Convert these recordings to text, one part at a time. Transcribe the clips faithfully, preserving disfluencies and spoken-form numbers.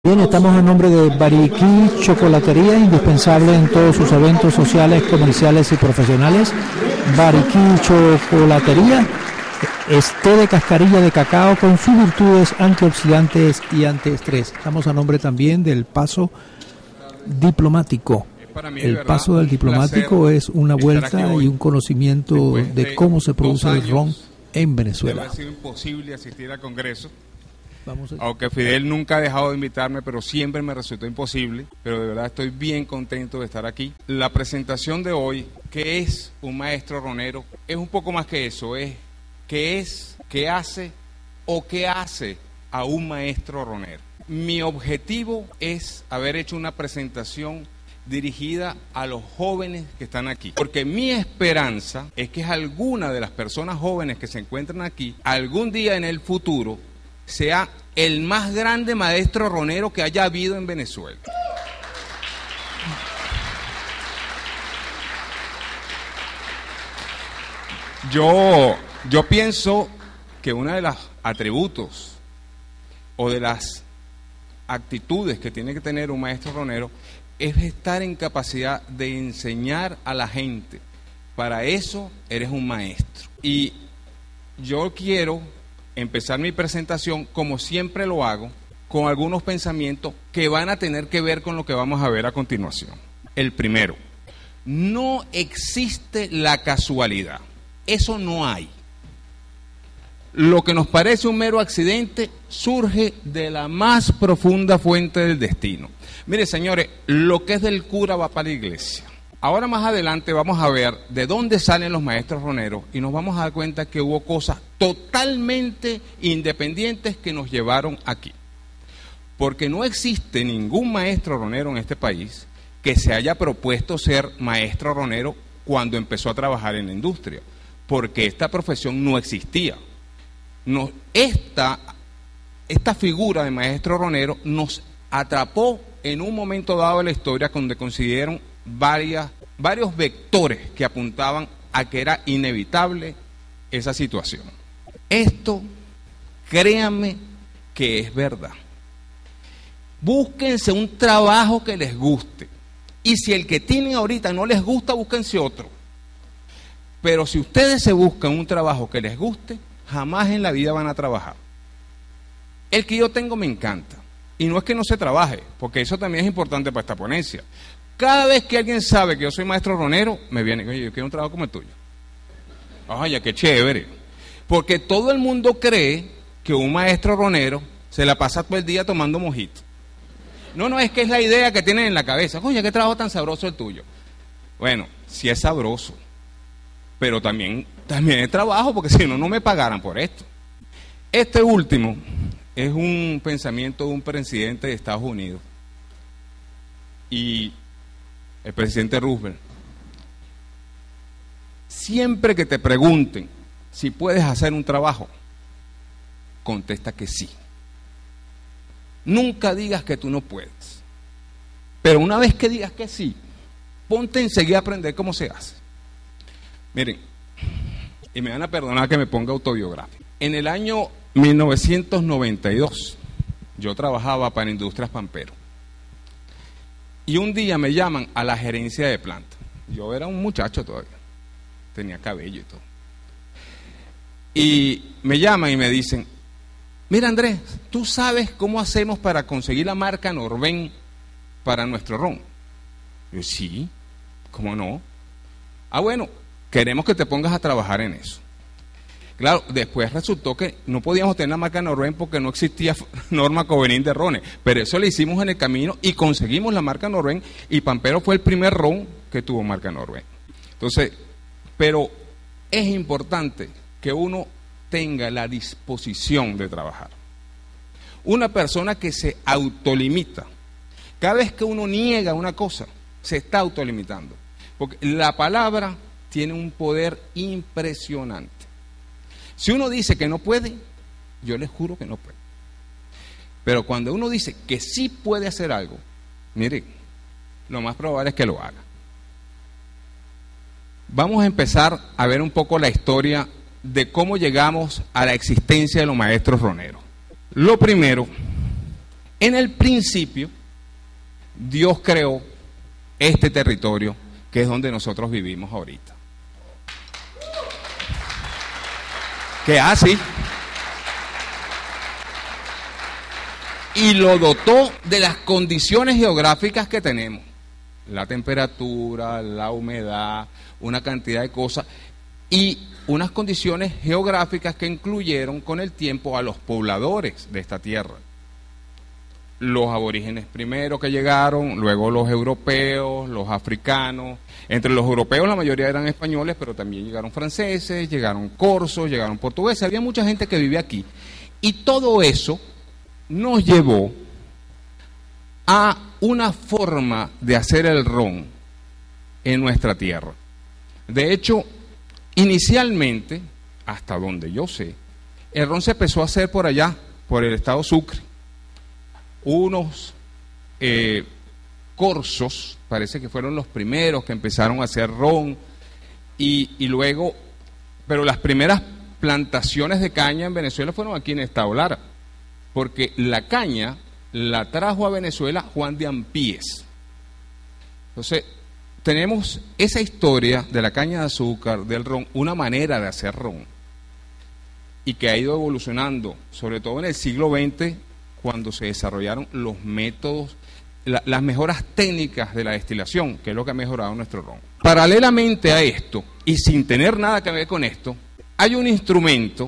Bien, estamos en nombre de Bariquí Chocolatería, indispensable en todos sus eventos sociales, comerciales y profesionales. Bariquí Chocolatería es té de cascarilla de cacao con sus virtudes antioxidantes y antiestrés. Estamos a nombre también del Paso Diplomático. El Paso del Diplomático es una vuelta y un conocimiento de cómo se produce el ron en Venezuela. Ha sido imposible asistir al Congreso. Vamos a... Aunque Fidel nunca ha dejado de invitarme, pero siempre me resultó imposible. Pero de verdad estoy bien contento de estar aquí. La presentación de hoy, ¿qué es un maestro ronero? Es un poco más que eso, es qué es, qué hace o qué hace a un maestro ronero. Mi objetivo es haber hecho una presentación dirigida a los jóvenes que están aquí, porque mi esperanza es que alguna de las personas jóvenes que se encuentran aquí, algún día en el futuro, sea el más grande maestro ronero que haya habido en Venezuela. Yo, yo pienso que uno de los atributos o de las actitudes que tiene que tener un maestro ronero es estar en capacidad de enseñar a la gente. Para eso eres un maestro. Y yo quiero empezar mi presentación, como siempre lo hago, con algunos pensamientos que van a tener que ver con lo que vamos a ver a continuación. El primero, no existe la casualidad. Eso no hay. Lo que nos parece un mero accidente surge de la más profunda fuente del destino. Mire, señores, lo que es del cura va para la iglesia. Ahora más adelante vamos a ver de dónde salen los maestros roneros y nos vamos a dar cuenta que hubo cosas totalmente independientes que nos llevaron aquí. Porque no existe ningún maestro ronero en este país que se haya propuesto ser maestro ronero cuando empezó a trabajar en la industria, porque esta profesión no existía. Nos, esta, esta figura de maestro ronero nos atrapó en un momento dado de la historia donde consiguieron varias, varios vectores que apuntaban a que era inevitable esa situación. Esto, créanme que es verdad. Búsquense un trabajo que les guste. Y si el que tienen ahorita no les gusta, búsquense otro. Pero si ustedes se buscan un trabajo que les guste, jamás en la vida van a trabajar. El que yo tengo me encanta. Y no es que no se trabaje, porque eso también es importante para esta ponencia. Cada vez que alguien sabe que yo soy maestro ronero, me viene, oye, yo quiero un trabajo como el tuyo. Oye, qué chévere. Porque todo el mundo cree que un maestro ronero se la pasa todo el día tomando mojito. No, no, es que es la idea que tienen en la cabeza. Oye, qué trabajo tan sabroso el tuyo. Bueno, sí es sabroso, pero también, también es trabajo, porque si no, no me pagaran por esto. Este último es un pensamiento de un presidente de Estados Unidos. Y el presidente Roosevelt, siempre que te pregunten si puedes hacer un trabajo, contesta que sí. Nunca digas que tú no puedes. Pero una vez que digas que sí, ponte enseguida a aprender cómo se hace. Miren, y me van a perdonar que me ponga autobiográfico. En el año mil novecientos noventa y dos, yo trabajaba para Industrias Pampero. Y un día me llaman a la gerencia de planta. Yo era un muchacho todavía, tenía cabello y todo. Y me llaman y me dicen, mira Andrés, ¿tú sabes cómo hacemos para conseguir la marca Norben para nuestro ron? Yo, sí, ¿cómo no? Ah, bueno, queremos que te pongas a trabajar en eso. Claro, después resultó que no podíamos tener la marca Norben porque no existía norma Covenín de rones, pero eso lo hicimos en el camino y conseguimos la marca Norben, y Pampero fue el primer ron que tuvo marca Norben. Entonces, pero es importante que uno tenga la disposición de trabajar. Una persona que se autolimita, cada vez que uno niega una cosa, se está autolimitando, porque la palabra tiene un poder impresionante. Si uno dice que no puede, yo les juro que no puede. Pero cuando uno dice que sí puede hacer algo, mire, lo más probable es que lo haga. Vamos a empezar a ver un poco la historia de cómo llegamos a la existencia de los maestros roneros. Lo primero En el principio, Dios creó este territorio que es donde nosotros vivimos ahorita. Que así. Y lo dotó de las condiciones geográficas que tenemos. La temperatura, la humedad, una cantidad de cosas y unas condiciones geográficas que incluyeron con el tiempo a los pobladores de esta tierra. Los aborígenes primero que llegaron, luego los europeos, los africanos. Entre los europeos la mayoría eran españoles, pero también llegaron franceses, llegaron corsos, llegaron portugueses. Había mucha gente que vivía aquí. Y todo eso nos llevó a una forma de hacer el ron en nuestra tierra. De hecho, inicialmente, hasta donde yo sé, el ron se empezó a hacer por allá, por el estado Sucre. Unos eh, corsos, parece que fueron los primeros que empezaron a hacer ron, y, y luego, pero las primeras plantaciones de caña en Venezuela fueron aquí en el estado Lara, porque la caña la trajo a Venezuela Juan de Ampíes. Entonces, tenemos esa historia de la caña de azúcar, del ron, una manera de hacer ron, y que ha ido evolucionando, sobre todo en el siglo veinte, cuando se desarrollaron los métodos, la, las mejoras técnicas de la destilación, que es lo que ha mejorado nuestro ron. Paralelamente a esto, y sin tener nada que ver con esto, hay un instrumento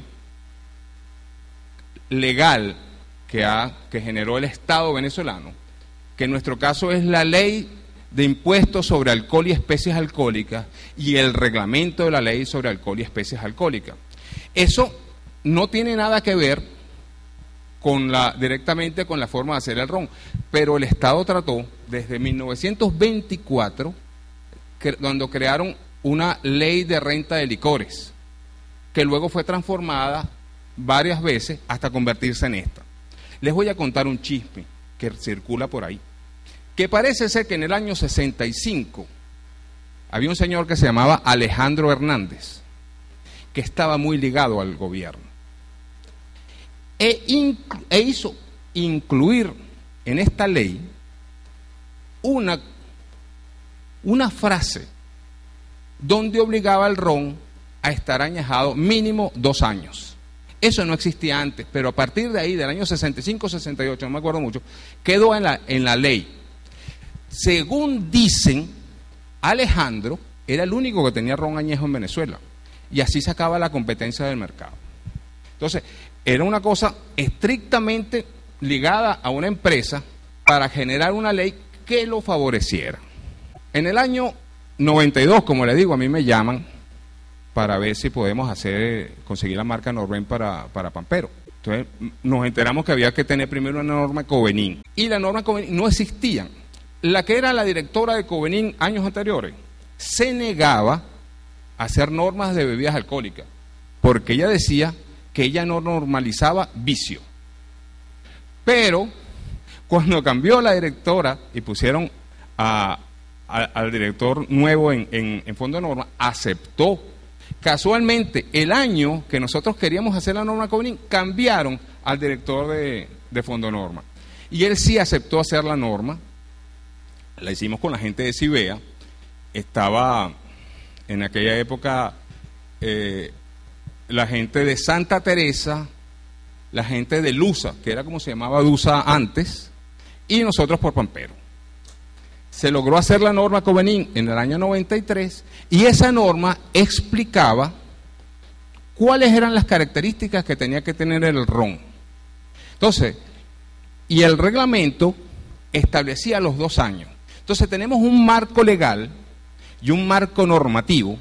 legal que, ha, que generó el Estado venezolano, que en nuestro caso es la Ley de Impuestos sobre Alcohol y Especies Alcohólicas y el Reglamento de la Ley sobre Alcohol y Especies Alcohólicas. Eso no tiene nada que ver con la, directamente con la forma de hacer el ron, pero el Estado trató desde mil novecientos veinticuatro, que, cuando crearon una ley de renta de licores, que luego fue transformada varias veces hasta convertirse en esta. Les voy a contar un chisme que circula por ahí, que parece ser que en el año sesenta y cinco había un señor que se llamaba Alejandro Hernández, que estaba muy ligado al gobierno. E, inclu- e hizo incluir en esta ley una, una frase donde obligaba al ron a estar añejado mínimo dos años. Eso no existía antes, pero a partir de ahí, del año sesenta y cinco, sesenta y ocho, no me acuerdo mucho, quedó en la, en la ley. Según dicen, Alejandro era el único que tenía ron añejo en Venezuela, y así se acaba la competencia del mercado. Entonces, era una cosa estrictamente ligada a una empresa para generar una ley que lo favoreciera. En el año noventa y dos, como le digo, a mí me llaman para ver si podemos hacer, conseguir la marca Norben para, para Pampero. Entonces nos enteramos que había que tener primero una norma Covenin, y la norma Covenin no existía. La que era la directora de Covenin años anteriores se negaba a hacer normas de bebidas alcohólicas, porque ella decía que ella no normalizaba vicio. Pero cuando cambió la directora y pusieron a, a, al director nuevo en, en, en Fondo de Norma, aceptó. Casualmente, el año que nosotros queríamos hacer la norma Covenin, cambiaron al director de, de Fondo de Norma. Y él sí aceptó hacer la norma. La hicimos con la gente de Cibea. Estaba en aquella época eh, la gente de Santa Teresa, la gente de Lusa, que era como se llamaba Lusa antes, y nosotros por Pampero. Se logró hacer la norma Covenin en el año noventa y tres, y esa norma explicaba cuáles eran las características que tenía que tener el ron. Entonces, y el reglamento establecía los dos años. Entonces tenemos un marco legal y un marco normativo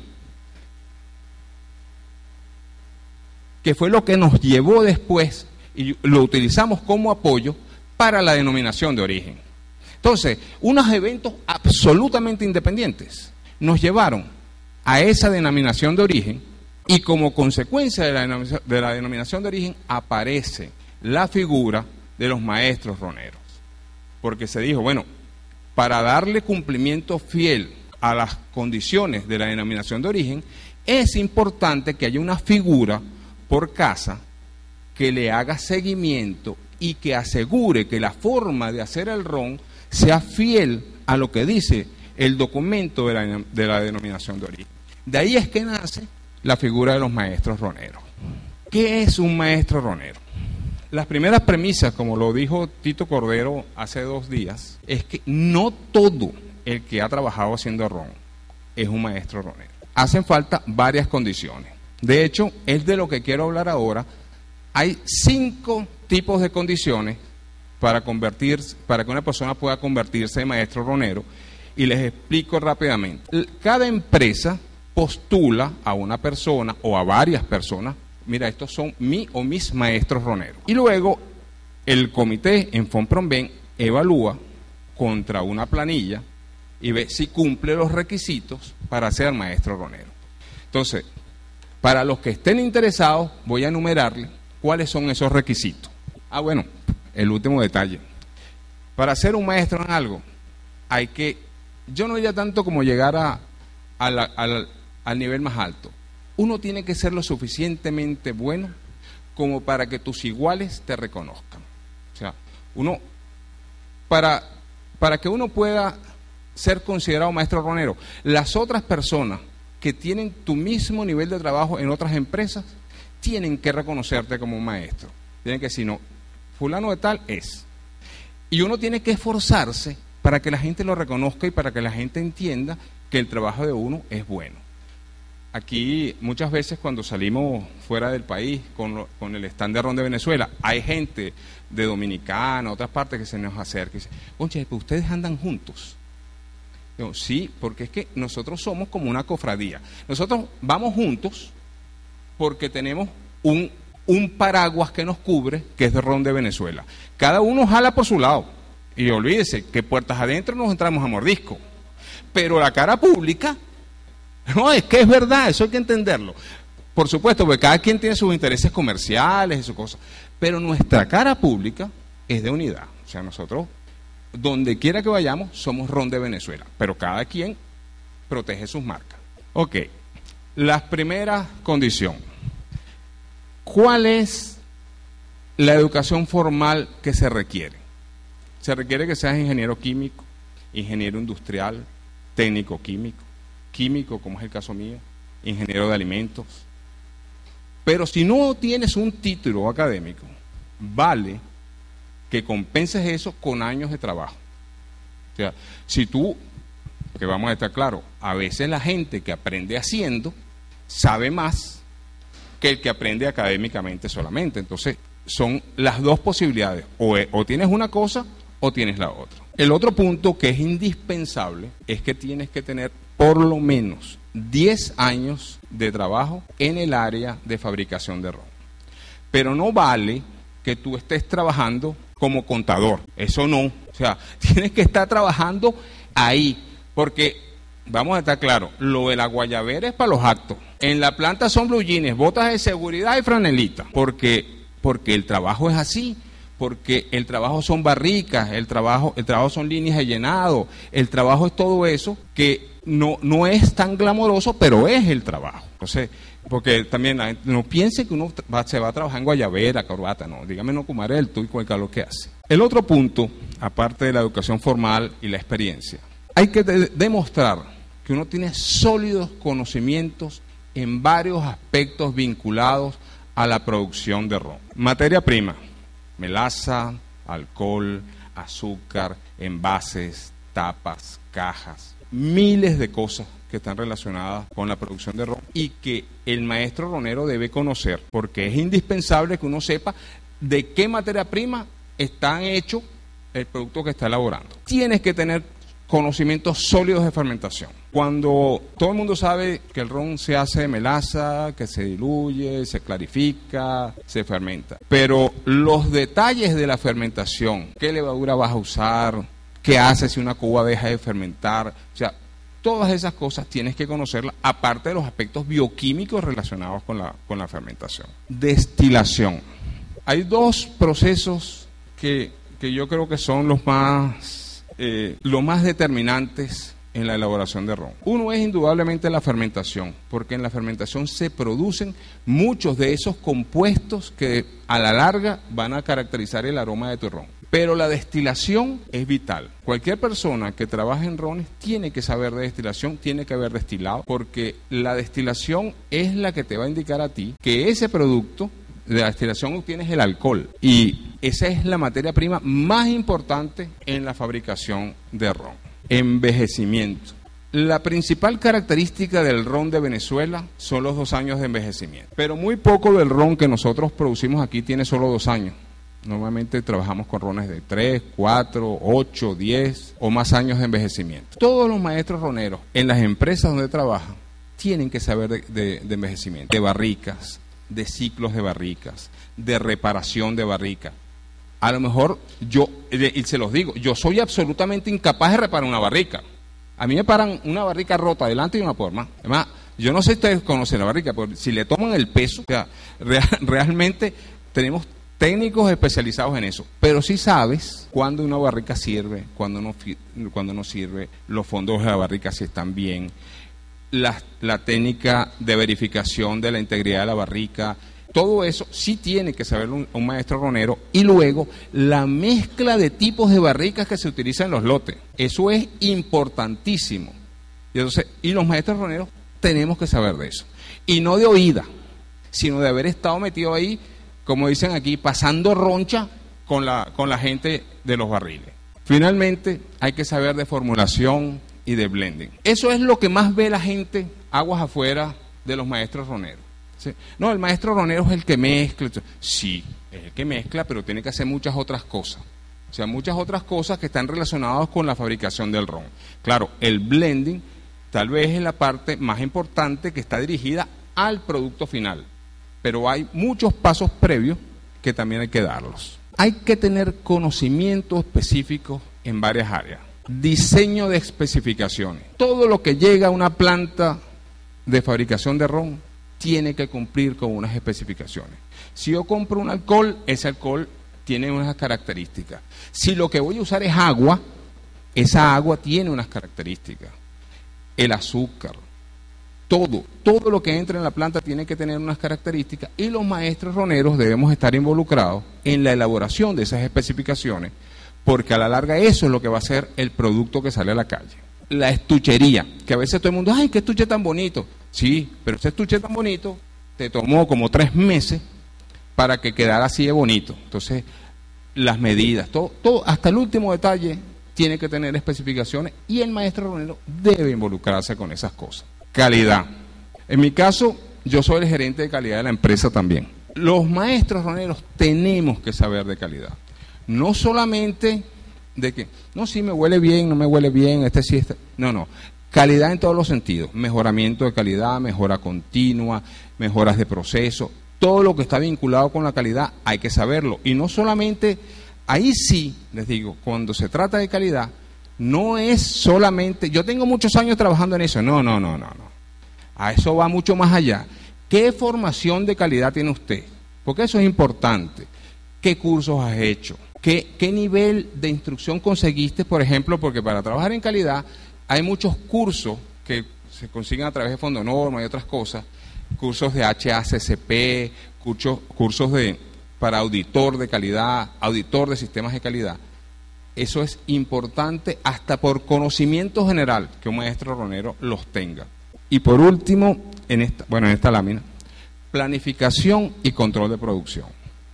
que fue lo que nos llevó después y lo utilizamos como apoyo para la denominación de origen. Entonces, unos eventos absolutamente independientes nos llevaron a esa denominación de origen, y como consecuencia de la denominación de, la denominación de origen aparece la figura de los maestros roneros. Porque se dijo, bueno, para darle cumplimiento fiel a las condiciones de la denominación de origen, es importante que haya una figura por casa que le haga seguimiento y que asegure que la forma de hacer el ron sea fiel a lo que dice el documento de la, de la denominación de origen. De ahí es que nace la figura de los maestros roneros. ¿Qué es un maestro ronero? Las primeras premisas, como lo dijo Tito Cordero hace dos días, es que no todo el que ha trabajado haciendo ron es un maestro ronero. Hacen falta varias condiciones. De hecho, es de lo que quiero hablar ahora. Hay cinco tipos de condiciones para convertirse, para que una persona pueda convertirse en maestro ronero, y les explico rápidamente. Cada empresa postula a una persona o a varias personas. Mira, estos son mi o mis maestros roneros. Y luego el comité en Fonpronven evalúa contra una planilla y ve si cumple los requisitos para ser maestro ronero. Entonces, para los que estén interesados, voy a enumerarles cuáles son esos requisitos. Ah, bueno, el último detalle. Para ser un maestro en algo, hay que, yo no diría tanto como llegar a, a la, al, al nivel más alto. Uno tiene que ser lo suficientemente bueno como para que tus iguales te reconozcan. O sea, uno, para, para que uno pueda ser considerado maestro ronero, las otras personas que tienen tu mismo nivel de trabajo en otras empresas tienen que reconocerte como un maestro. Tienen que decir, no, fulano de tal es. Y uno tiene que esforzarse para que la gente lo reconozca y para que la gente entienda que el trabajo de uno es bueno. Aquí muchas veces cuando salimos fuera del país con, lo, con el stand de ron de Venezuela, hay gente de Dominicana, otras partes que se nos acerca y dice, oye, pues ustedes andan juntos. Digo, sí, porque es que nosotros somos como una cofradía. Nosotros vamos juntos porque tenemos un, un paraguas que nos cubre, que es de ron de Venezuela. Cada uno jala por su lado. Y olvídese que puertas adentro nos entramos a mordisco. Pero la cara pública... No, es que es verdad, eso hay que entenderlo. Por supuesto, porque cada quien tiene sus intereses comerciales y sus cosas. Pero nuestra cara pública es de unidad. O sea, nosotros, donde quiera que vayamos, somos ron de Venezuela. Pero cada quien protege sus marcas. Ok, la primera condición. ¿Cuál es la educación formal que se requiere? Se requiere que seas ingeniero químico, ingeniero industrial, técnico químico, químico, como es el caso mío, ingeniero de alimentos. Pero si no tienes un título académico, vale que compenses eso con años de trabajo. O sea, si tú, que vamos a estar claros, a veces la gente que aprende haciendo sabe más que el que aprende académicamente solamente. Entonces, son las dos posibilidades, o, o tienes una cosa o tienes la otra. El otro punto que es indispensable es que tienes que tener por lo menos diez años de trabajo en el área de fabricación de ron. Pero no vale que tú estés trabajando como contador, eso no. O sea, tienes que estar trabajando ahí, porque vamos a estar claros, lo de la guayabera es para los actos. En la planta son blue jeans, botas de seguridad y franelita, porque, porque el trabajo es así. Porque el trabajo son barricas, el trabajo, el trabajo son líneas de llenado, el trabajo es todo eso que no, no es tan glamoroso, pero es el trabajo. Entonces, porque también la gente no piense que uno va, se va a trabajar en guayabera, corbata, no, dígame no comer el tú y con el calor que hace. El otro punto, aparte de la educación formal y la experiencia, hay que de- demostrar que uno tiene sólidos conocimientos en varios aspectos vinculados a la producción de ron. Materia prima. Melaza, alcohol, azúcar, envases, tapas, cajas, miles de cosas que están relacionadas con la producción de ron y que el maestro ronero debe conocer, porque es indispensable que uno sepa de qué materia prima está hecho el producto que está elaborando. Tienes que tener conocimientos sólidos de fermentación. Cuando todo el mundo sabe que el ron se hace de melaza, que se diluye, se clarifica, se fermenta. Pero los detalles de la fermentación, qué levadura vas a usar, qué haces si una cuba deja de fermentar, o sea, todas esas cosas tienes que conocerlas, aparte de los aspectos bioquímicos relacionados con la, con la fermentación. Destilación. Hay dos procesos que, que yo creo que son los más... Eh, lo más determinantes en la elaboración de ron. Uno es indudablemente la fermentación, porque en la fermentación se producen muchos de esos compuestos que a la larga van a caracterizar el aroma de tu ron. Pero la destilación es vital. Cualquier persona que trabaje en rones tiene que saber de destilación, tiene que haber destilado, porque la destilación es la que te va a indicar a ti que ese producto de la destilación obtienes el alcohol, y esa es la materia prima más importante en la fabricación de ron. Envejecimiento. La principal característica del ron de Venezuela son los dos años de envejecimiento, pero muy poco del ron que nosotros producimos aquí tiene solo dos años. Normalmente trabajamos con rones de tres, cuatro, ocho, diez o más años de envejecimiento. Todos los maestros roneros en las empresas donde trabajan tienen que saber de, de, de envejecimiento, de barricas, de ciclos de barricas, de reparación de barricas. A lo mejor yo, y se los digo, yo soy absolutamente incapaz de reparar una barrica. A mí me paran una barrica rota delante y una por más. Además, yo no sé si ustedes conocen la barrica, pero si le toman el peso, o sea, real, realmente tenemos técnicos especializados en eso. Pero sí sabes cuándo una barrica sirve, cuándo no, cuándo no sirve, los fondos de la barrica si están bien, la, la técnica de verificación de la integridad de la barrica. Todo eso sí tiene que saber un, un maestro ronero. Y luego la mezcla de tipos de barricas que se utilizan en los lotes. Eso es importantísimo. Y, entonces, y los maestros roneros tenemos que saber de eso. Y no de oída, sino de haber estado metido ahí, como dicen aquí, pasando roncha con la, con la gente de los barriles. Finalmente, hay que saber de formulación y de blending. Eso es lo que más ve la gente aguas afuera de los maestros roneros. ¿Sí? No, el maestro ronero es el que mezcla. Sí, es el que mezcla, pero tiene que hacer muchas otras cosas. O sea, muchas otras cosas que están relacionadas con la fabricación del ron. Claro, el blending tal vez es la parte más importante que está dirigida al producto final. Pero hay muchos pasos previos que también hay que darlos. Hay que tener conocimiento específico en varias áreas. Diseño de especificaciones. Todo lo que llega a una planta de fabricación de ron tiene que cumplir con unas especificaciones. Si yo compro un alcohol, ese alcohol tiene unas características. Si lo que voy a usar es agua, esa agua tiene unas características. El azúcar, todo, todo lo que entra en la planta tiene que tener unas características, y los maestros roneros debemos estar involucrados en la elaboración de esas especificaciones, porque a la larga eso es lo que va a ser el producto que sale a la calle. La estuchería, que a veces todo el mundo, ¡ay, qué estuche tan bonito! Sí, pero ese estuche tan bonito te tomó como tres meses para que quedara así de bonito. Entonces, las medidas, todo, todo, hasta el último detalle tiene que tener especificaciones, y el maestro ronero debe involucrarse con esas cosas. Calidad. En mi caso, yo soy el gerente de calidad de la empresa también. Los maestros roneros tenemos que saber de calidad. No solamente de que, no, sí me huele bien, no me huele bien, este sí, este. No, no. Calidad en todos los sentidos. Mejoramiento de calidad, mejora continua, mejoras de proceso. Todo lo que está vinculado con la calidad hay que saberlo. Y no solamente, ahí sí, les digo, cuando se trata de calidad, no es solamente, yo tengo muchos años trabajando en eso. No, no, no, no, no. A eso va mucho más allá. ¿Qué formación de calidad tiene usted? Porque eso es importante. ¿Qué cursos has hecho? ¿Qué, qué nivel de instrucción conseguiste, por ejemplo? Porque para trabajar en calidad hay muchos cursos que se consiguen a través de Fondo Norma y otras cosas, cursos de H A C C P, cursos, cursos de, para auditor de calidad, auditor de sistemas de calidad. Eso es importante hasta por conocimiento general que un maestro ronero los tenga. Y por último, en esta, bueno, en esta lámina, planificación y control de producción.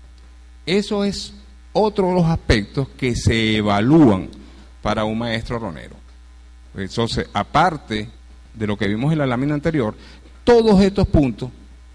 Eso es otro de los aspectos que se evalúan para un maestro ronero. Entonces, aparte de lo que vimos en la lámina anterior, todos estos puntos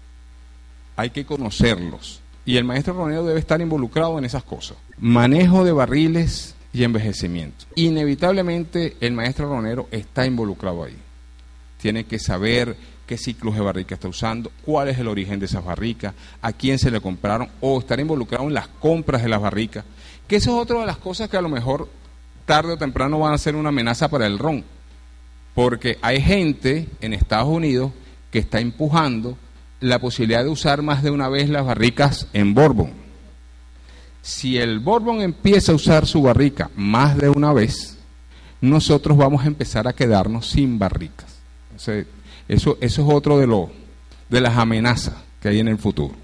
hay que conocerlos, y el maestro ronero debe estar involucrado en esas cosas. Manejo de barriles y envejecimiento. Inevitablemente el maestro ronero está involucrado ahí. Tiene que saber qué ciclos de barrica está usando, cuál es el origen de esas barricas, a quién se le compraron, o estar involucrado en las compras de las barricas, que eso es otra de las cosas que a lo mejor tarde o temprano van a ser una amenaza para el ron, porque hay gente en Estados Unidos que está empujando la posibilidad de usar más de una vez las barricas en bourbon. Si el bourbon empieza a usar su barrica más de una vez, nosotros vamos a empezar a quedarnos sin barricas. Entonces, eso, eso es otro de, lo, de las amenazas que hay en el futuro.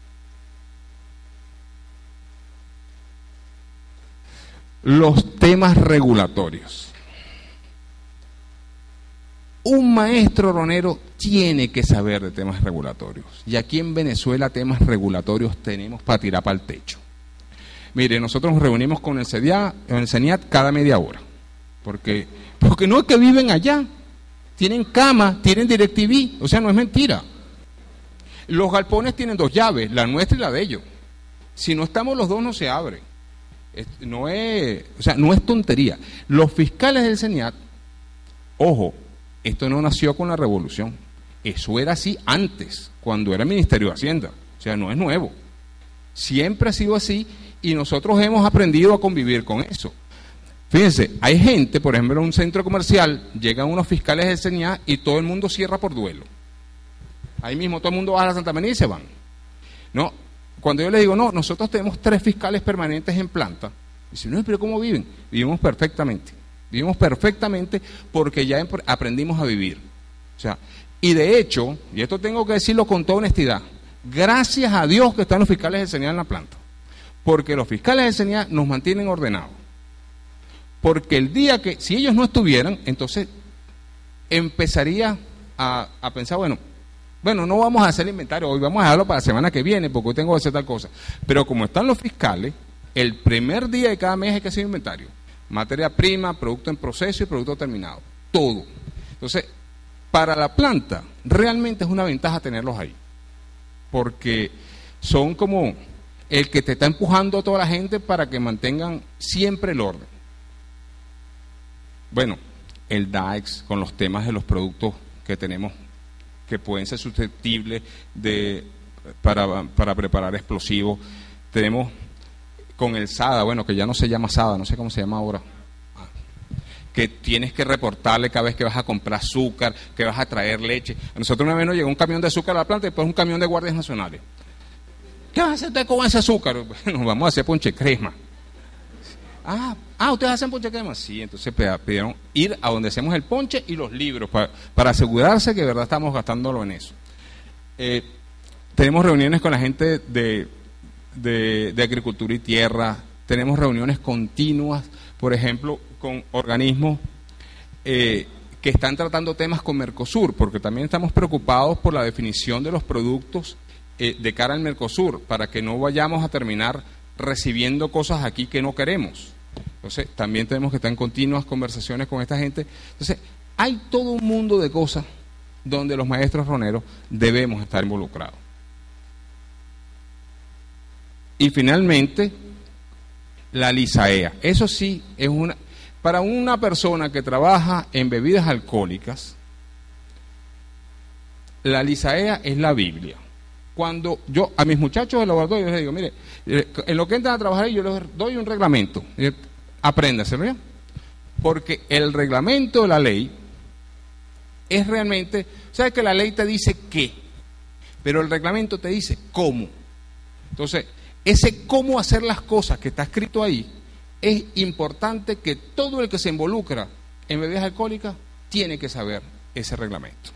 Los temas regulatorios. Un maestro ronero tiene que saber de temas regulatorios. Y aquí en Venezuela temas regulatorios tenemos para tirar para el techo. Mire, nosotros nos reunimos con el CEDIA, con el CENIAT cada media hora. Porque, porque no es que viven allá. Tienen cama, tienen DirecTV. O sea, no es mentira. Los galpones tienen dos llaves, la nuestra y la de ellos. Si no estamos los dos, no se abre. No es, o sea, no es tontería. Los fiscales del CENIAT, ojo, esto no nació con la revolución. Eso era así antes, cuando era el Ministerio de Hacienda. O sea, no es nuevo. Siempre ha sido así y nosotros hemos aprendido a convivir con eso. Fíjense, hay gente, por ejemplo, en un centro comercial, llegan unos fiscales del CENIAT y todo el mundo cierra por duelo. Ahí mismo todo el mundo va a la Santa María y se van. No, cuando yo les digo, no, nosotros tenemos tres fiscales permanentes en planta, dicen, no, pero ¿cómo viven? Vivimos perfectamente. Vivimos perfectamente porque ya aprendimos a vivir. O sea, y de hecho, y esto tengo que decirlo con toda honestidad, gracias a Dios que están los fiscales del CENIAT en la planta. Porque los fiscales del CENIAT nos mantienen ordenados. Porque el día que, si ellos no estuvieran, entonces empezaría a, a pensar, bueno, bueno, no vamos a hacer el inventario hoy, vamos a dejarlo para la semana que viene, porque hoy tengo que hacer tal cosa. Pero como están los fiscales, el primer día de cada mes hay que hacer inventario. Materia prima, producto en proceso y producto terminado. Todo. Entonces, para la planta, realmente es una ventaja tenerlos ahí. Porque son como el que te está empujando a toda la gente para que mantengan siempre el orden. Bueno, el D A E X con los temas de los productos que tenemos que pueden ser susceptibles de, para, para preparar explosivos. Tenemos con el SADA, bueno, que ya no se llama SADA, no sé cómo se llama ahora, que tienes que reportarle cada vez que vas a comprar azúcar, que vas a traer leche. A nosotros una vez nos llegó un camión de azúcar a la planta y después un camión de guardias nacionales. ¿Qué vas a hacer usted con ese azúcar? Nos vamos a hacer ponche crema. Ah, ah, ¿ustedes hacen ponche crema? Sí, entonces pidieron ir a donde hacemos el ponche y los libros para, para asegurarse que de verdad estamos gastándolo en eso. Eh, tenemos reuniones con la gente de, de, de Agricultura y Tierra, tenemos reuniones continuas, por ejemplo, con organismos eh, que están tratando temas con Mercosur, porque también estamos preocupados por la definición de los productos eh, de cara al Mercosur, para que no vayamos a terminar recibiendo cosas aquí que no queremos. Entonces, también tenemos que estar en continuas conversaciones con esta gente. Entonces, hay todo un mundo de cosas donde los maestros roneros debemos estar involucrados. Y finalmente, la LISAEA. Eso sí, es una para una persona que trabaja en bebidas alcohólicas, la LISAEA es la Biblia. Cuando yo a mis muchachos del laboratorio les digo, mire, en lo que entran a trabajar yo les doy un reglamento, apréndaselo ya, porque el reglamento de la ley es realmente, sabes que la ley te dice qué, pero el reglamento te dice cómo. Entonces, ese cómo hacer las cosas que está escrito ahí, es importante que todo el que se involucra en bebidas alcohólicas tiene que saber ese reglamento.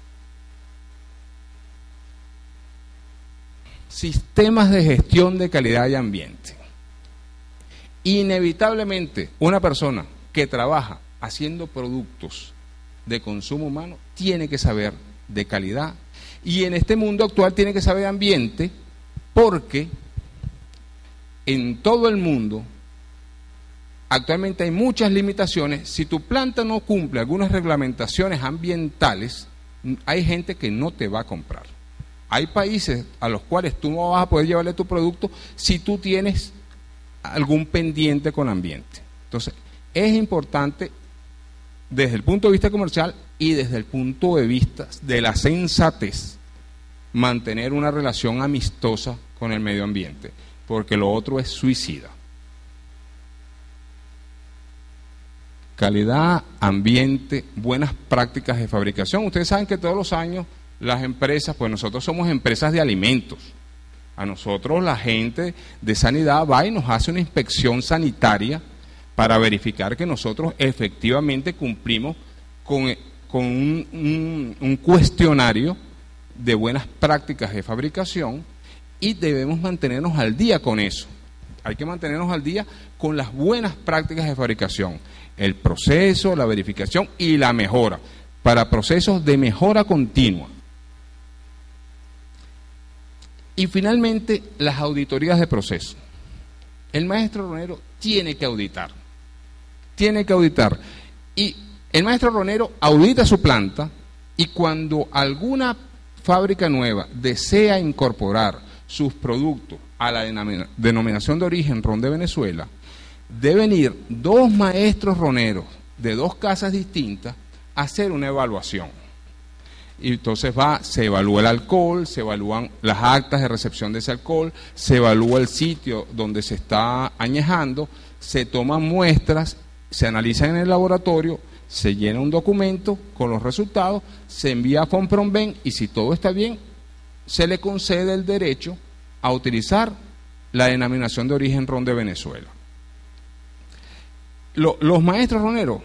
Sistemas de gestión de calidad y ambiente. Inevitablemente, una persona que trabaja haciendo productos de consumo humano tiene que saber de calidad, y en este mundo actual tiene que saber de ambiente, porque en todo el mundo actualmente hay muchas limitaciones. Si tu planta no cumple algunas reglamentaciones ambientales, hay gente que no te va a comprar. Hay países a los cuales tú no vas a poder llevarle tu producto si tú tienes algún pendiente con ambiente. Entonces, es importante desde el punto de vista comercial y desde el punto de vista de la sensatez mantener una relación amistosa con el medio ambiente, porque lo otro es suicida. Calidad, ambiente, buenas prácticas de fabricación. Ustedes saben que todos los años las empresas, pues nosotros somos empresas de alimentos. A nosotros la gente de sanidad va y nos hace una inspección sanitaria para verificar que nosotros efectivamente cumplimos con, con un, un, un cuestionario de buenas prácticas de fabricación, y debemos mantenernos al día con eso. Hay que mantenernos al día con las buenas prácticas de fabricación, el proceso, la verificación y la mejora, para procesos de mejora continua. Y finalmente, las auditorías de proceso. El maestro ronero tiene que auditar, tiene que auditar. Y el maestro ronero audita su planta, y cuando alguna fábrica nueva desea incorporar sus productos a la denominación de origen Ron de Venezuela, deben ir dos maestros roneros de dos casas distintas a hacer una evaluación. Y entonces va, se evalúa el alcohol, se evalúan las actas de recepción de ese alcohol, se evalúa el sitio donde se está añejando, se toman muestras, se analizan en el laboratorio, se llena un documento con los resultados, se envía a Fonpronven, y si todo está bien, se le concede el derecho a utilizar la denominación de origen Ron de Venezuela. Lo, los maestros roneros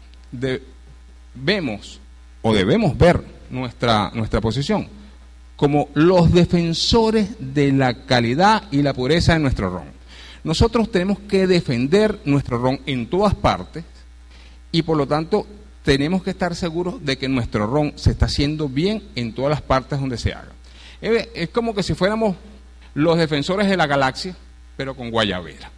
debemos o debemos ver nuestra, nuestra posición como los defensores de la calidad y la pureza de nuestro ron. Nosotros tenemos que defender nuestro ron en todas partes, y por lo tanto tenemos que estar seguros de que nuestro ron se está haciendo bien en todas las partes donde se haga. Es, es como que si fuéramos los defensores de la galaxia, pero con guayabera.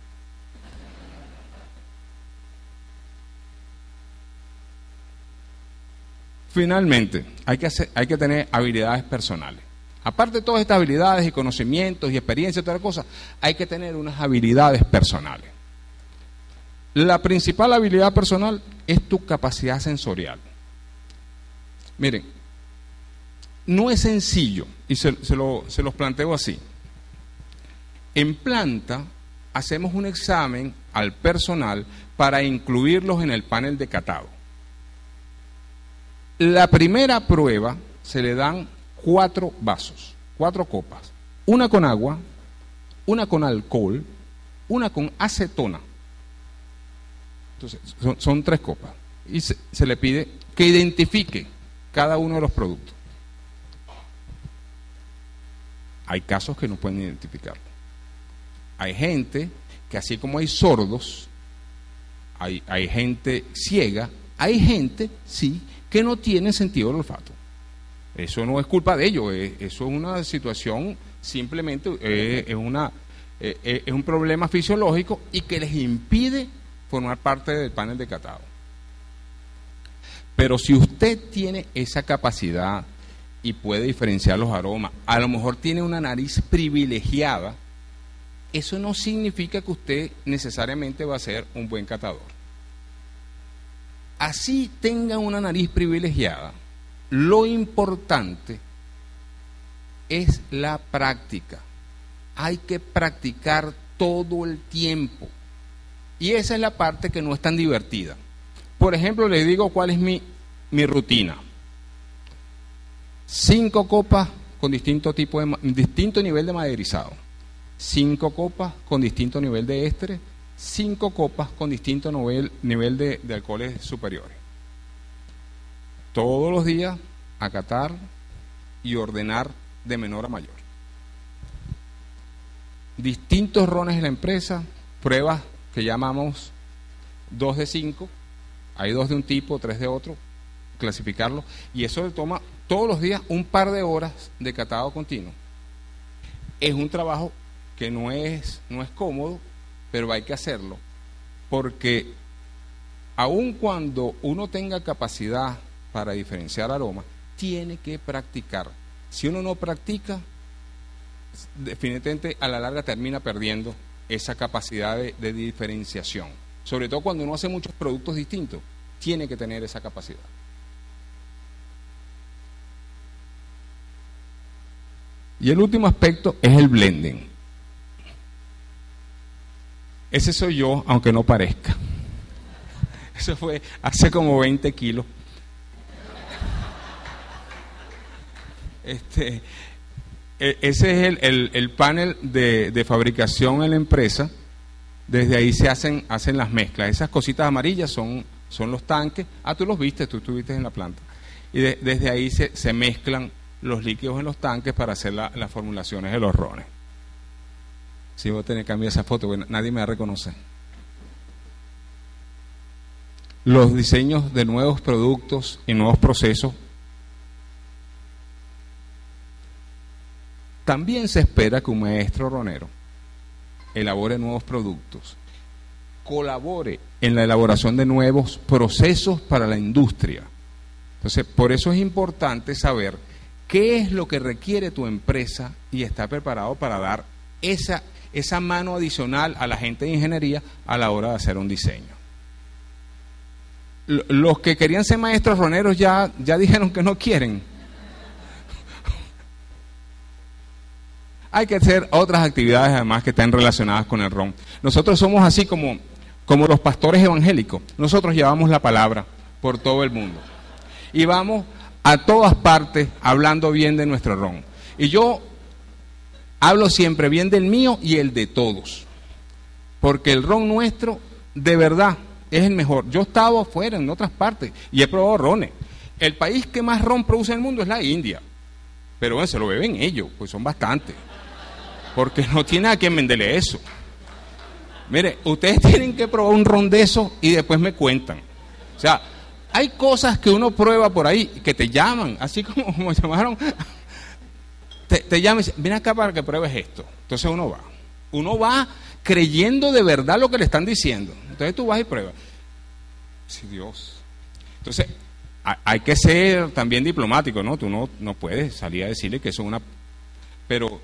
Finalmente, hay que, hacer, hay que tener habilidades personales. Aparte de todas estas habilidades y conocimientos y experiencia y todas las cosas, hay que tener unas habilidades personales. La principal habilidad personal es tu capacidad sensorial. Miren, no es sencillo, y se, se, lo, se los planteo así. En planta hacemos un examen al personal para incluirlos en el panel de catado. La primera prueba se le dan cuatro vasos, cuatro copas, una con agua, una con alcohol, una con acetona. Entonces, son, son tres copas. Y se, se le pide que identifique cada uno de los productos. Hay casos que no pueden identificarlo. Hay gente que, así como hay sordos, hay, hay gente ciega, hay gente, sí, que no tiene sentido del olfato. Eso no es culpa de ellos, es, eso es una situación, simplemente eh, es, una, eh, es un problema fisiológico y que les impide formar parte del panel de catado. Pero si usted tiene esa capacidad y puede diferenciar los aromas, a lo mejor tiene una nariz privilegiada, eso no significa que usted necesariamente va a ser un buen catador. Así tenga una nariz privilegiada, lo importante es la práctica. Hay que practicar todo el tiempo. Y esa es la parte que no es tan divertida. Por ejemplo, les digo cuál es mi, mi rutina. Cinco copas con distinto tipo de, distinto nivel de maderizado. Cinco copas con distinto nivel de ésteres. Cinco copas con distinto nivel, nivel de, de alcoholes superiores. Todos los días acatar y ordenar de menor a mayor. Distintos rones en la empresa, pruebas que llamamos dos de cinco, hay dos de un tipo, tres de otro, clasificarlo, y eso le toma todos los días un par de horas de catado continuo. Es un trabajo que no es, no es cómodo, pero hay que hacerlo, porque aun cuando uno tenga capacidad para diferenciar aromas, tiene que practicar. Si uno no practica, definitivamente a la larga termina perdiendo esa capacidad de, de diferenciación. Sobre todo cuando uno hace muchos productos distintos, tiene que tener esa capacidad. Y el último aspecto es el blending. Ese soy yo, aunque no parezca. Eso fue hace como veinte kilos. Este, ese es el, el, el panel de, de fabricación en la empresa. desde ahí se hacen, hacen las mezclas. Esas cositas amarillas son, son los tanques. Ah, tú los viste, tú estuviste en la planta. Y de, desde ahí se, se mezclan los líquidos en los tanques para hacer la, las formulaciones de los rones. Si voy a tener que cambiar esa foto, bueno, nadie me va a reconocer. Los diseños de nuevos productos y nuevos procesos. También se espera que un maestro ronero elabore nuevos productos, colabore en la elaboración de nuevos procesos para la industria. Entonces, por eso es importante saber qué es lo que requiere tu empresa y estar preparado para dar esa, esa mano adicional a la gente de ingeniería a la hora de hacer un diseño. Los que querían ser maestros roneros ya, ya dijeron que no quieren. Hay que hacer otras actividades además que estén relacionadas con el ron. Nosotros somos así como, como los pastores evangélicos. Nosotros llevamos la palabra por todo el mundo. Y vamos a todas partes hablando bien de nuestro ron. Y yo hablo siempre bien del mío y el de todos. Porque el ron nuestro, de verdad, es el mejor. Yo he estado afuera, en otras partes, y he probado rones. El país que más ron produce en el mundo es la India. Pero bueno, se lo beben ellos, pues son bastantes. Porque no tiene a quien venderle eso. Mire, ustedes tienen que probar un ron de eso y después me cuentan. O sea, hay cosas que uno prueba por ahí que te llaman, así como, como llamaron. Te, te llaman y dicen, ven acá para que pruebes esto. Entonces uno va. Uno va creyendo de verdad lo que le están diciendo. Entonces tú vas y pruebas. Sí, Dios. Entonces, hay que ser también diplomático, ¿no? Tú no, no puedes salir a decirle que eso es una... Pero...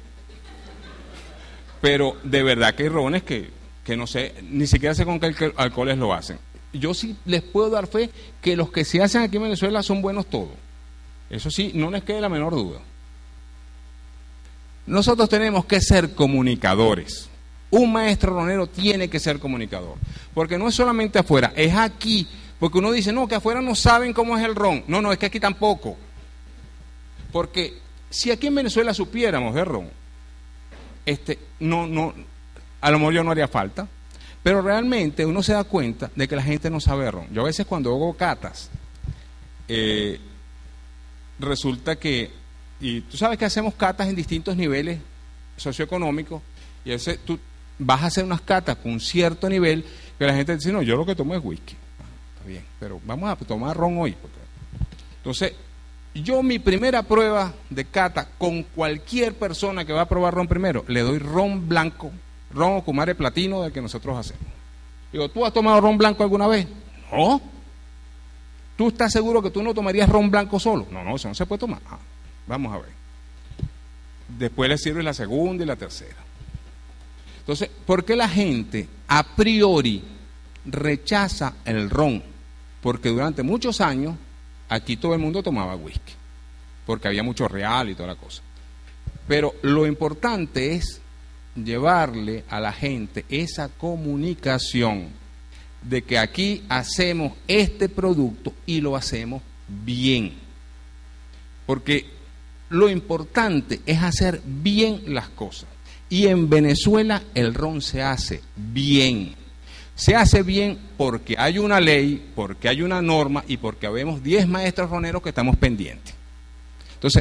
Pero de verdad que hay rones que, que no sé, ni siquiera sé con qué alcoholes lo hacen. Yo sí les puedo dar fe que los que se hacen aquí en Venezuela son buenos todos. Eso sí, no les quede la menor duda. Nosotros tenemos que ser comunicadores. Un maestro ronero tiene que ser comunicador. Porque no es solamente afuera, es aquí. Porque uno dice, no, que afuera no saben cómo es el ron. No, no, es que aquí tampoco. Porque si aquí en Venezuela supiéramos de ron, Este, no, no, a lo mejor yo no haría falta, pero realmente uno se da cuenta de que la gente no sabe ron. Yo a veces cuando hago catas, eh, resulta que, y tú sabes que hacemos catas en distintos niveles socioeconómicos, y a veces tú vas a hacer unas catas con un cierto nivel, que la gente dice, no, yo lo que tomo es whisky. Ah, está bien, pero vamos a tomar ron hoy. Porque... Entonces, yo mi primera prueba de cata con cualquier persona que va a probar ron primero, le doy ron blanco, ron Ocumare Platino del que nosotros hacemos. Digo, ¿tú has tomado ron blanco alguna vez? No. ¿Tú estás seguro que tú no tomarías ron blanco solo? No, no, eso no se puede tomar. Ah, vamos a ver. Después le sirve la segunda y la tercera. Entonces, ¿por qué la gente a priori rechaza el ron? Porque durante muchos años aquí todo el mundo tomaba whisky, porque había mucho real y toda la cosa. Pero lo importante es llevarle a la gente esa comunicación de que aquí hacemos este producto y lo hacemos bien. Porque lo importante es hacer bien las cosas. Y en Venezuela el ron se hace bien. Se hace bien porque hay una ley, porque hay una norma y porque habemos diez maestros roneros que estamos pendientes. Entonces,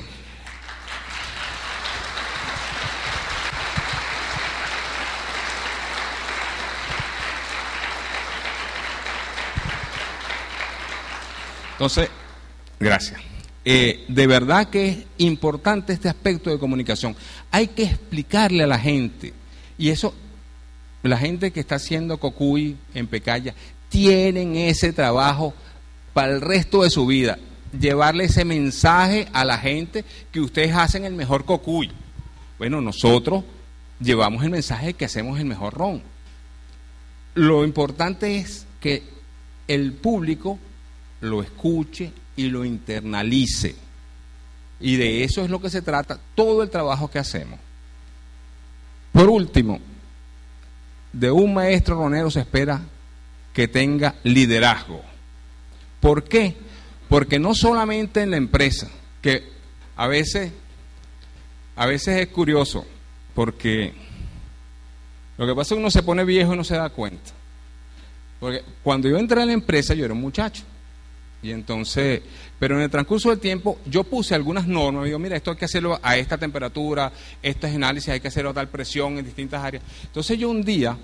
entonces, gracias. Eh, de verdad que es importante este aspecto de comunicación. Hay que explicarle a la gente, y eso... La gente que está haciendo cocuy en Pecaya tienen ese trabajo para el resto de su vida, llevarle ese mensaje a la gente que ustedes hacen el mejor cocuy. Bueno, nosotros llevamos el mensaje de que hacemos el mejor ron. Lo importante es que el público lo escuche y lo internalice. Y de eso es lo que se trata todo el trabajo que hacemos. Por último, de un maestro ronero se espera que tenga liderazgo. ¿Por qué? Porque no solamente en la empresa, que a veces, a veces es curioso, porque Lo que pasa es que uno se pone viejo y no se da cuenta. Porque cuando yo entré a la empresa yo era un muchacho. Y entonces, pero en el transcurso del tiempo yo puse algunas normas, me digo, mira, esto hay que hacerlo a esta temperatura, este análisis hay que hacerlo a tal presión en distintas áreas. Entonces yo un día,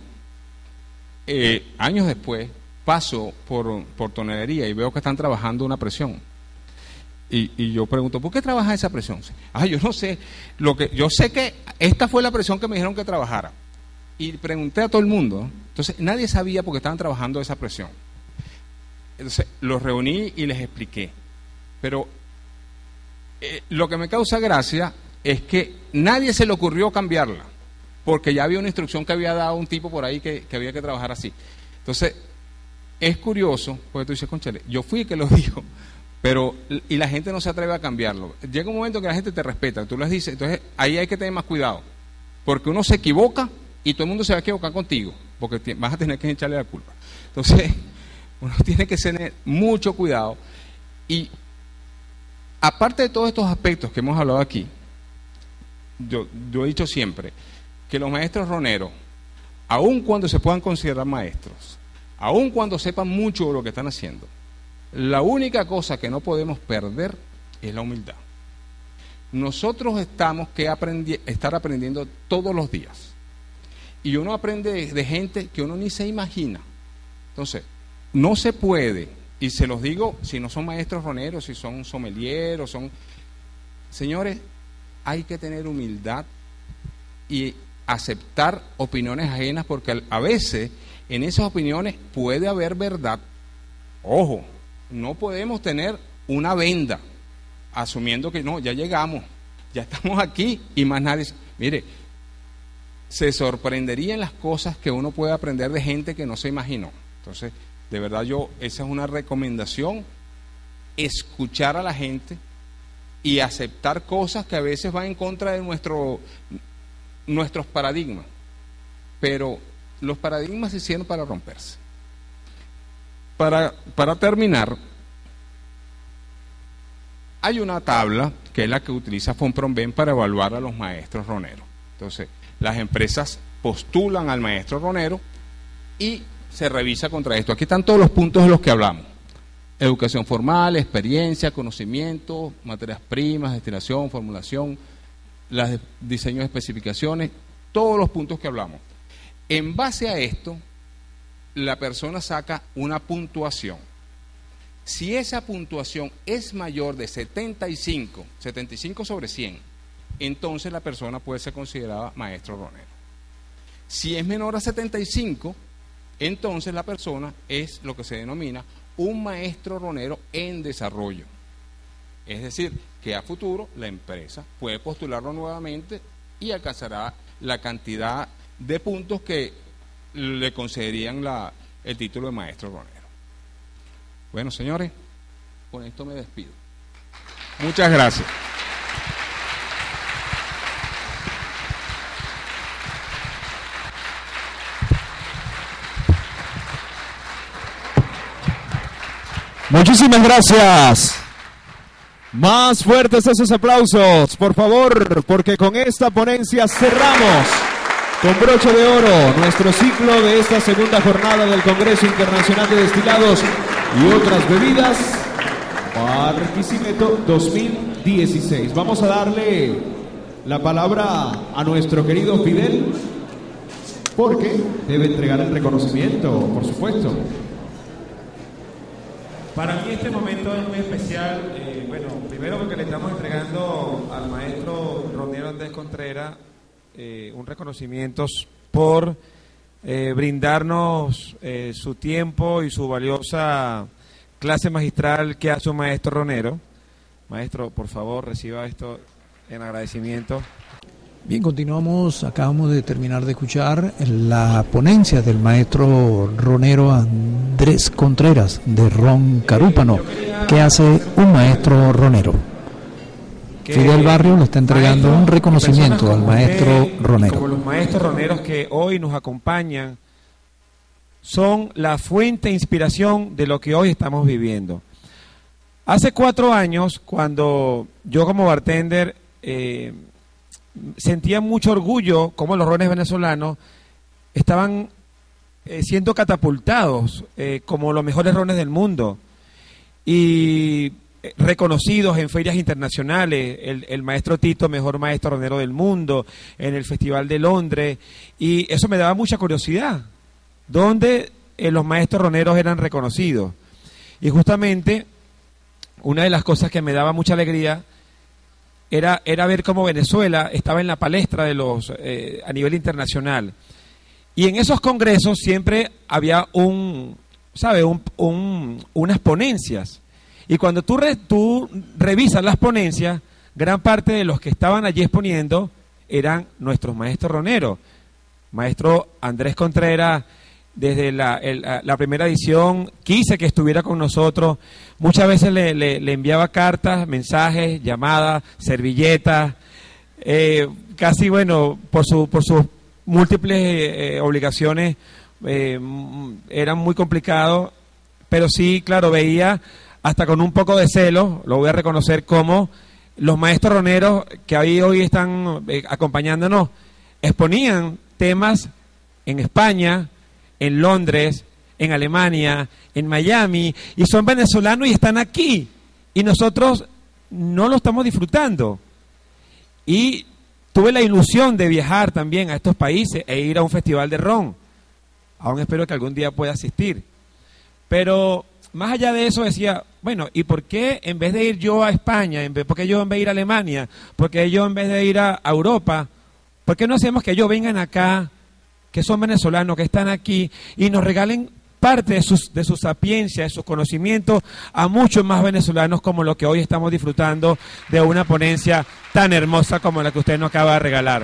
eh, años después, paso por, por tonelería y veo que están trabajando una presión. Y, y yo pregunto, ¿por qué trabaja esa presión? Ah, yo no sé, lo que yo sé que esta fue la presión que me dijeron que trabajara. Y pregunté a todo el mundo, entonces nadie sabía por qué estaban trabajando esa presión. Entonces los reuní y les expliqué. Pero eh, lo que me causa gracia es que nadie se le ocurrió cambiarla, porque ya había una instrucción que había dado un tipo por ahí que, que había que trabajar así. Entonces, es curioso, porque tú dices, conchale, yo fui el que lo dijo, pero y la gente no se atreve a cambiarlo. Llega un momento que la gente te respeta, tú les dices, entonces ahí hay que tener más cuidado, porque uno se equivoca y todo el mundo se va a equivocar contigo, porque vas a tener que echarle la culpa. Entonces, uno tiene que tener mucho cuidado. Y aparte de todos estos aspectos que hemos hablado aquí, yo, yo he dicho siempre que los maestros roneros, aun cuando se puedan considerar maestros, aun cuando sepan mucho de lo que están haciendo, la única cosa que no podemos perder es la humildad. Nosotros estamos que aprendi- estar aprendiendo todos los días. Y uno aprende de, de gente que uno ni se imagina. Entonces, no se puede, y se los digo, si no son maestros roneros, si son sommeliers, son... Señores, hay que tener humildad y aceptar opiniones ajenas, porque a veces en esas opiniones puede haber verdad. Ojo, no podemos tener una venda, asumiendo que no, ya llegamos, ya estamos aquí y más nadie... Mire, se sorprenderían las cosas que uno puede aprender de gente que no se imaginó. Entonces, de verdad yo, esa es una recomendación, escuchar a la gente y aceptar cosas que a veces van en contra de nuestro, nuestros paradigmas. Pero los paradigmas se hicieron para romperse. Para, para terminar, hay una tabla que es la que utiliza Fonpromben para evaluar a los maestros roneros. Entonces, las empresas postulan al maestro ronero y se revisa contra esto. Aquí están todos los puntos de los que hablamos: educación formal, experiencia, conocimiento, materias primas, destilación, formulación, los diseños de especificaciones, todos los puntos que hablamos. En base a esto, la persona saca una puntuación. Si esa puntuación es mayor de setenta y cinco, setenta y cinco sobre cien, entonces la persona puede ser considerada maestro ronero. Si es menor a setenta y cinco, entonces la persona es lo que se denomina un maestro ronero en desarrollo. Es decir, que a futuro la empresa puede postularlo nuevamente y alcanzará la cantidad de puntos que le concederían la, el título de maestro ronero. Bueno, señores, con esto me despido. Muchas gracias. Muchísimas gracias. Más fuertes esos aplausos, por favor, porque con esta ponencia cerramos con broche de oro nuestro ciclo de esta segunda jornada del Congreso Internacional de Destilados y otras bebidas, Barquisimeto dos mil dieciséis. Vamos a darle la palabra a nuestro querido Fidel, porque debe entregar el reconocimiento, por supuesto. Para mí este momento es muy especial, eh, bueno, primero porque le estamos entregando al maestro ronero Andrés Contreras eh, un reconocimiento por eh, brindarnos eh, su tiempo y su valiosa clase magistral que hace un maestro ronero. Maestro, por favor, reciba esto en agradecimiento. Bien, continuamos. Acabamos de terminar de escuchar la ponencia del maestro ronero Andrés Contreras de Ron Carúpano, que hace un maestro ronero. Fidel Barrio le está entregando un reconocimiento al maestro ronero. Como los maestros roneros que hoy nos acompañan son la fuente de inspiración de lo que hoy estamos viviendo. Hace cuatro años, cuando yo como bartender eh, sentía mucho orgullo como los rones venezolanos estaban eh, siendo catapultados eh, como los mejores rones del mundo y eh, reconocidos en ferias internacionales. El, el maestro Tito, mejor maestro ronero del mundo, en el Festival de Londres, y eso me daba mucha curiosidad, donde eh, los maestros roneros eran reconocidos. Y justamente una de las cosas que me daba mucha alegría era, era ver cómo Venezuela estaba en la palestra de los eh, a nivel internacional. Y en esos congresos siempre había un, ¿sabe? Un, un, unas ponencias. Y cuando tú, re, tú revisas las ponencias, gran parte de los que estaban allí exponiendo eran nuestros maestros roneros. Maestro Andrés Contreras, desde la, el, la primera edición, quise que estuviera con nosotros. Muchas veces le, le, le enviaba cartas, mensajes, llamadas, servilletas. Eh, casi, bueno, por, su, por sus múltiples eh, obligaciones, eh, eran muy complicados. Pero sí, claro, veía hasta con un poco de celo, lo voy a reconocer, como los maestros roneros que ahí hoy están eh, acompañándonos exponían temas en España, en Londres, en Alemania, en Miami, y son venezolanos y están aquí, y nosotros no lo estamos disfrutando. Y tuve la ilusión de viajar también a estos países e ir a un festival de ron. Aún espero que algún día pueda asistir. Pero más allá de eso decía, bueno, ¿y por qué en vez de ir yo a España, en vez, por qué yo en vez de ir a Alemania, por qué yo en vez de ir a, a Europa, por qué no hacemos que ellos vengan acá, que son venezolanos, que están aquí, y nos regalen parte de, sus, de su sapiencia, de sus conocimientos a muchos más venezolanos, como lo que hoy estamos disfrutando de una ponencia tan hermosa como la que usted nos acaba de regalar?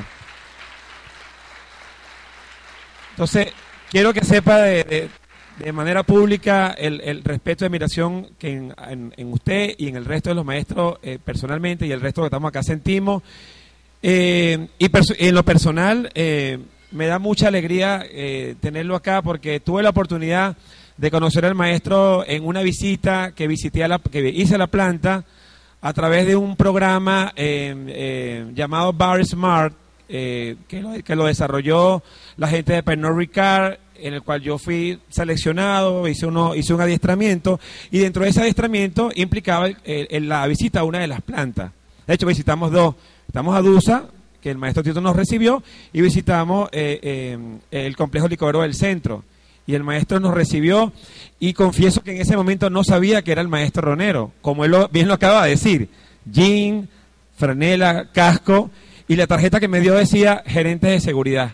Entonces, quiero que sepa de, de, de manera pública el, el respeto y admiración que en, en, en usted y en el resto de los maestros eh, personalmente, y el resto que estamos acá sentimos. Eh, y en lo personal, eh, me da mucha alegría eh, tenerlo acá, porque tuve la oportunidad de conocer al maestro en una visita que visité a la, que hice a la planta a través de un programa eh, eh, llamado Bar Smart, eh, que, lo, que lo desarrolló la gente de Pernod Ricard, en el cual yo fui seleccionado, hice, uno, hice un adiestramiento, y dentro de ese adiestramiento implicaba el, el, la visita a una de las plantas. De hecho, visitamos dos. Estamos a Dusa, que el maestro Tito nos recibió, y visitamos eh, eh, el complejo licorero del centro. Y el maestro nos recibió, y confieso que en ese momento no sabía que era el maestro ronero, como él lo, bien lo acaba de decir. Jean, franela, casco, y la tarjeta que me dio decía gerente de seguridad.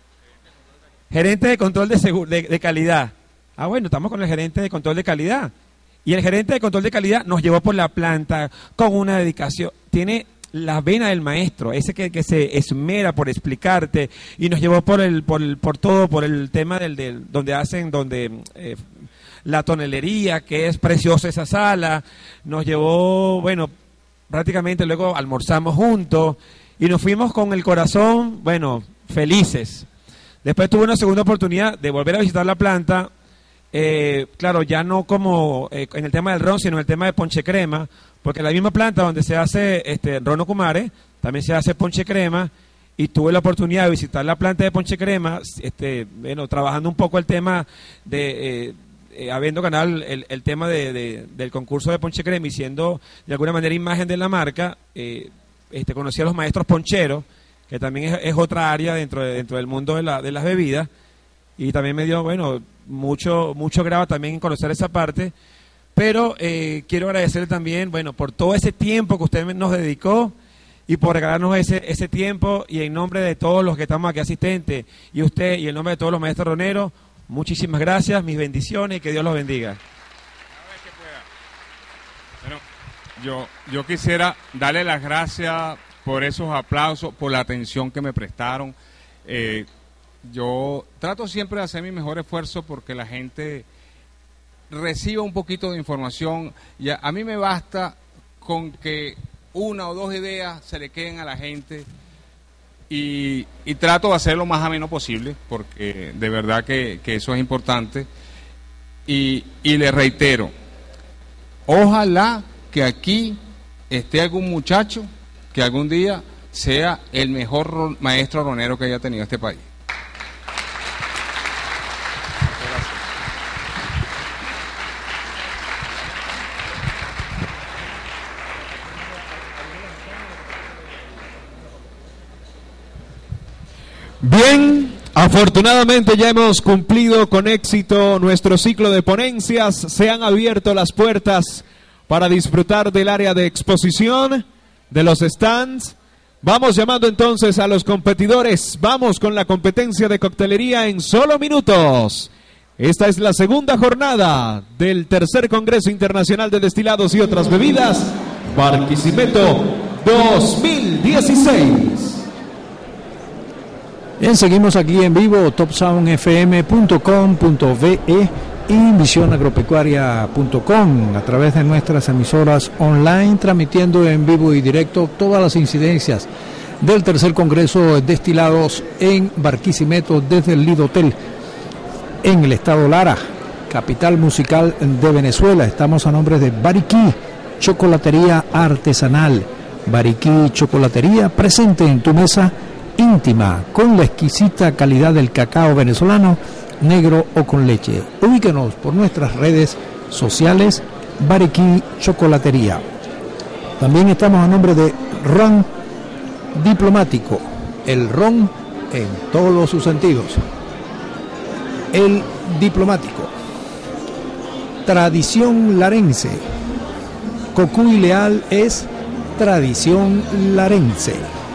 Gerente de control de, segu de, de calidad. Ah, bueno, estamos con el gerente de control de calidad. Y el gerente de control de calidad nos llevó por la planta con una dedicación. Tiene la vena del maestro, ese que, que se esmera por explicarte, y nos llevó por el por, el, por todo, por el tema del, del donde hacen, donde eh, la tonelería, que es preciosa esa sala. Nos llevó, bueno, prácticamente luego almorzamos juntos y nos fuimos con el corazón, bueno, felices. Después tuve una segunda oportunidad de volver a visitar la planta, eh, claro, ya no como eh, en el tema del ron, sino en el tema de ponche crema, porque en la misma planta donde se hace este ron Ocumare, también se hace ponche crema, y tuve la oportunidad de visitar la planta de ponche crema, este, bueno, trabajando un poco el tema de, eh, eh, habiendo ganado el, el tema de, de, del concurso de ponche crema y siendo de alguna manera imagen de la marca. eh, este, conocí a los maestros poncheros, que también es, es otra área dentro, de, dentro del mundo de, la, de las bebidas, y también me dio, bueno, mucho, mucho grado también en conocer esa parte. Pero eh, quiero agradecerle también, bueno, por todo ese tiempo que usted nos dedicó y por regalarnos ese, ese tiempo, y en nombre de todos los que estamos aquí asistentes, y usted, y en nombre de todos los maestros roneros, muchísimas gracias, mis bendiciones, y que Dios los bendiga. Bueno, yo, yo quisiera darle las gracias por esos aplausos, por la atención que me prestaron. Eh, yo trato siempre de hacer mi mejor esfuerzo porque la gente reciba un poquito de información, y a, a mí me basta con que una o dos ideas se le queden a la gente, y, y trato de hacer lo más ameno posible, porque de verdad que, que eso es importante. Y, y le reitero, ojalá que aquí esté algún muchacho que algún día sea el mejor maestro ronero que haya tenido este país. Bien, afortunadamente ya hemos cumplido con éxito nuestro ciclo de ponencias. Se han abierto las puertas para disfrutar del área de exposición, de los stands. Vamos llamando entonces a los competidores. Vamos con la competencia de coctelería en solo minutos. Esta es la segunda jornada del tercer Congreso Internacional de Destilados y Otras Bebidas, Barquisimeto dos mil dieciséis. Bien, seguimos aquí en vivo, top sound f m punto com punto v e y visión agropecuaria punto com a través de nuestras emisoras online, transmitiendo en vivo y directo todas las incidencias del tercer Congreso de Destilados en Barquisimeto desde el Lido Hotel en el estado Lara, capital musical de Venezuela. Estamos a nombre de Bariquí, chocolatería artesanal. Bariquí Chocolatería, presente en tu mesa íntima con la exquisita calidad del cacao venezolano, negro o con leche. Ubíquenos por nuestras redes sociales, Bariquí Chocolatería. También estamos a nombre de Ron Diplomático, el ron en todos sus sentidos. El Diplomático. Tradición larense. Cocuy Leal es tradición larense.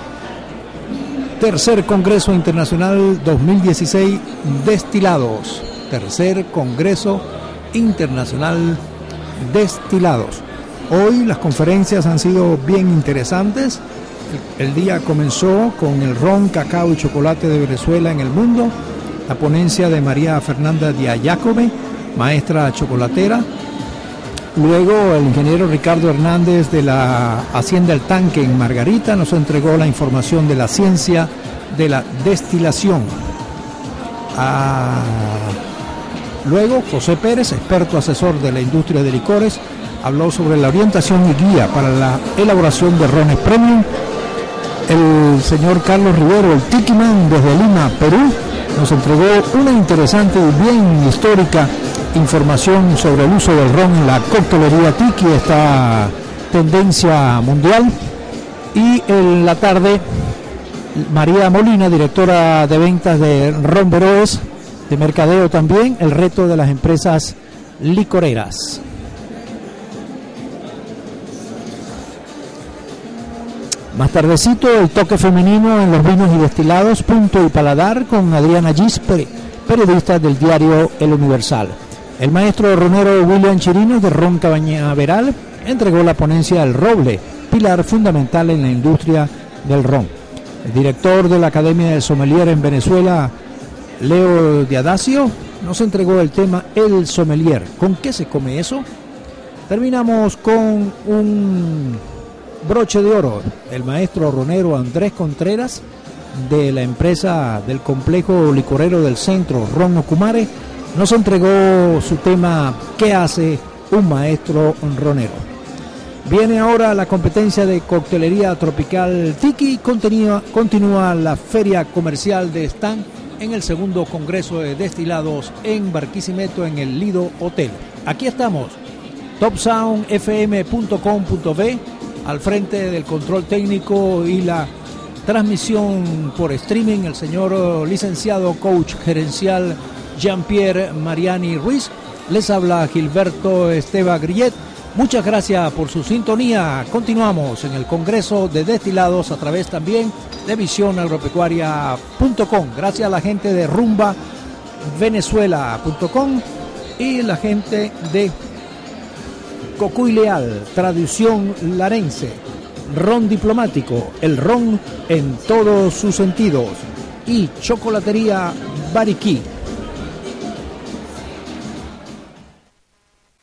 Tercer Congreso Internacional dos mil dieciséis Destilados. Tercer Congreso Internacional Destilados. Hoy las conferencias han sido bien interesantes. El, el día comenzó con el ron, cacao y chocolate de Venezuela en el mundo. La ponencia de María Fernanda Díaz Jacobe, maestra chocolatera. Luego el ingeniero Ricardo Hernández de la Hacienda El Tanque en Margarita nos entregó la información de la ciencia de la destilación. Ah, luego José Pérez, experto asesor de la industria de licores, habló sobre la orientación y guía para la elaboración de rones premium. El señor Carlos Rivero, el Tiquiman desde Lima, Perú, nos entregó una interesante y bien histórica información sobre el uso del ron en la coctelería tiki, esta tendencia mundial. Y en la tarde, María Molina, directora de ventas de Ron Veroes, de mercadeo también, el reto de las empresas licoreras. Más tardecito, el toque femenino en los vinos y destilados, punto y paladar, con Adriana Gisper, periodista del diario El Universal. El maestro ronero William Chirinos, de Ron Cañaveral, entregó la ponencia El Roble, pilar fundamental en la industria del ron. El director de la Academia del Sommelier en Venezuela, Leo Diadacio, nos entregó el tema El Sommelier. ¿Con qué se come eso? Terminamos con un broche de oro. El maestro ronero Andrés Contreras, de la empresa del complejo licorero del centro, Ron Ocumare, nos entregó su tema ¿Qué hace un maestro ronero? Viene ahora la competencia de coctelería tropical Tiki. Continúa, continúa la feria comercial de stand en el segundo Congreso de Destilados en Barquisimeto, en el Lido Hotel. Aquí estamos, top sound f m punto com punto v, al frente del control técnico y la transmisión por streaming, el señor licenciado coach gerencial Jean-Pierre Mariani Ruiz. Les habla Gilberto Esteva Grillet. Muchas gracias por su sintonía. Continuamos en el Congreso de Destilados a través también de visión agropecuaria punto com. Gracias a la gente de rumba venezuela punto com y la gente de Cocuy Leal, tradición larense. Ron Diplomático, el ron en todos sus sentidos. Y chocolatería Bariquí.